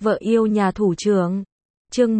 Vợ yêu nhà thủ trưởng. Chương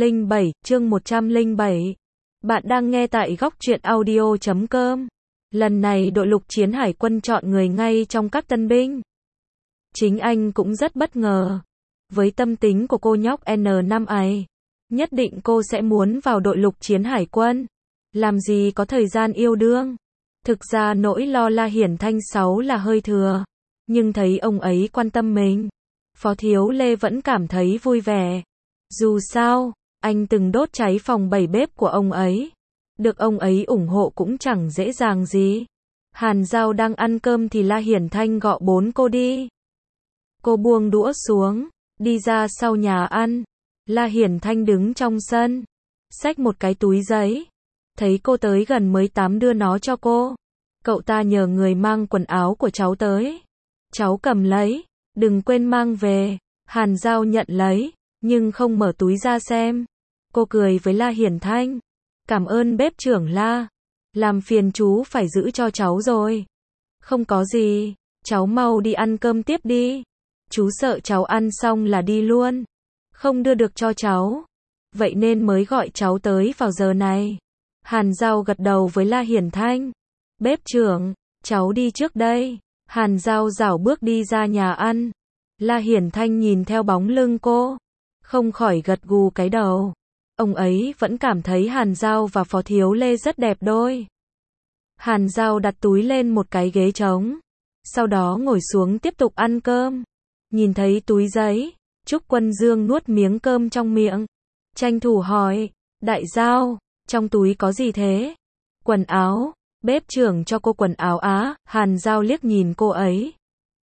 107. Bạn đang nghe tại góc truyện audio.com. Lần này đội lục chiến hải quân chọn người ngay trong các tân binh. Chính anh cũng rất bất ngờ. Với tâm tính của cô nhóc N5 ấy, nhất định cô sẽ muốn vào đội lục chiến hải quân. Làm gì có thời gian yêu đương. Thực ra nỗi lo La Hiển Thanh 6 là hơi thừa. Nhưng thấy ông ấy quan tâm mình, Phó Thiếu Lê vẫn cảm thấy vui vẻ. Dù sao, anh từng đốt cháy phòng 7 bếp của ông ấy. Được ông ấy ủng hộ cũng chẳng dễ dàng gì. Hàn Giao đang ăn cơm thì La Hiển Thanh gọi 4 cô đi. Cô buông đũa xuống, đi ra sau nhà ăn. La Hiển Thanh đứng trong sân, xách một cái túi giấy. Thấy cô tới gần mới đưa nó cho cô. Cậu ta nhờ người mang quần áo của cháu tới. Cháu cầm lấy, đừng quên mang về. Hàn Giao nhận lấy, nhưng không mở túi ra xem. Cô cười với La Hiển Thanh. Cảm ơn bếp trưởng La. Làm phiền chú phải giữ cho cháu rồi. Không có gì, cháu mau đi ăn cơm tiếp đi. Chú sợ cháu ăn xong là đi luôn. Không đưa được cho cháu. Vậy nên mới gọi cháu tới vào giờ này. Hàn Giao gật đầu với La Hiển Thanh. Bếp trưởng, cháu đi trước đây. Hàn Giao rảo bước đi ra nhà ăn. La Hiển Thanh nhìn theo bóng lưng cô, không khỏi gật gù cái đầu. Ông ấy vẫn cảm thấy Hàn Giao và Phó Thiếu Lê rất đẹp đôi. Hàn Giao đặt túi lên một cái ghế trống, sau đó ngồi xuống tiếp tục ăn cơm. Nhìn thấy túi giấy, Trúc Quân Dương nuốt miếng cơm trong miệng, tranh thủ hỏi, Đại Giao, trong túi có gì thế? Quần áo. Bếp trưởng cho cô quần áo á. Hàn Giao liếc nhìn cô ấy.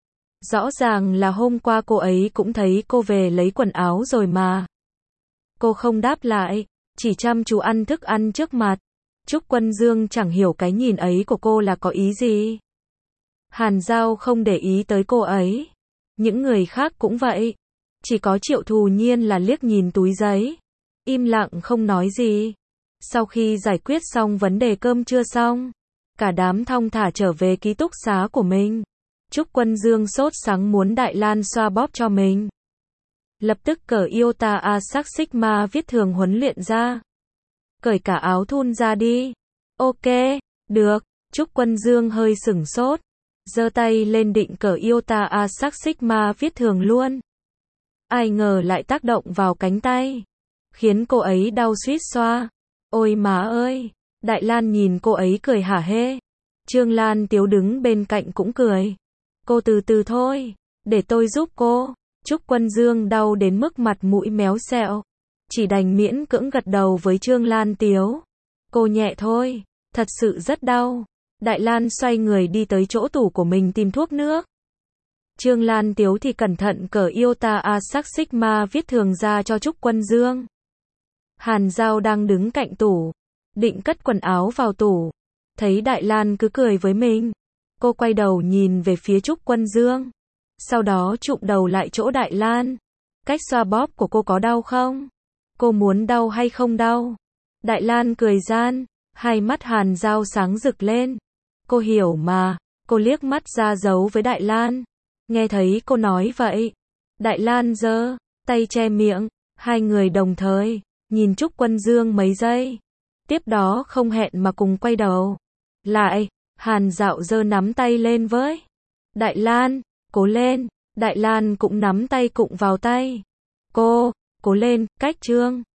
Rõ ràng là hôm qua cô ấy cũng thấy cô về lấy quần áo rồi mà. Cô không đáp lại, chỉ chăm chú ăn thức ăn trước mặt. Trúc Quân Dương chẳng hiểu cái nhìn ấy của cô là có ý gì. Hàn Giao không để ý tới cô ấy. Những người khác cũng vậy. Chỉ có Triệu Thù Nhiên là liếc nhìn túi giấy, im lặng không nói gì. Sau khi giải quyết xong vấn đề cơm trưa xong, cả đám thong thả trở về ký túc xá của mình. Trúc Quân Dương sốt sắng muốn Đại Lan xoa bóp cho mình. Lập tức cởi Iota Asac Sigma viết thường huấn luyện ra. Cởi cả áo thun ra đi. Ok, được. Trúc Quân Dương hơi sửng sốt, giơ tay lên định cởi Iota Asac Sigma viết thường luôn. Ai ngờ lại tác động vào cánh tay, khiến cô ấy đau suýt xoa. Ôi má ơi! Đại Lan nhìn cô ấy cười hả hê. Trương Lan Tiếu đứng bên cạnh cũng cười. Cô từ từ thôi, để tôi giúp cô. Trúc Quân Dương đau đến mức mặt mũi méo xẹo, chỉ đành miễn cưỡng gật đầu với Trương Lan Tiếu. Cô nhẹ thôi, thật sự rất đau. Đại Lan xoay người đi tới chỗ tủ của mình tìm thuốc nước. Trương Lan Tiếu thì cẩn thận cởi Iota Asac Sigma viết thường ra cho Trúc Quân Dương. Hàn Giao đang đứng cạnh tủ, định cất quần áo vào tủ. Thấy Đại Lan cứ cười với mình, cô quay đầu nhìn về phía Trúc Quân Dương. Sau đó chụm đầu lại chỗ Đại Lan. Cách xoa bóp của cô có đau không? Cô muốn đau hay không đau? Đại Lan cười gian, hai mắt Hàn Giao sáng rực lên. Cô hiểu mà. Cô liếc mắt ra dấu với Đại Lan. Nghe thấy cô nói vậy, Đại Lan giơ tay che miệng. Hai người đồng thời nhìn Trúc Quân Dương mấy giây, tiếp đó không hẹn mà cùng quay đầu lại. Hàn Dạo giơ nắm tay lên với Đại Lan. Cố lên. Đại Lan cũng nắm tay cụng vào tay cô. Cố lên. Cách Trương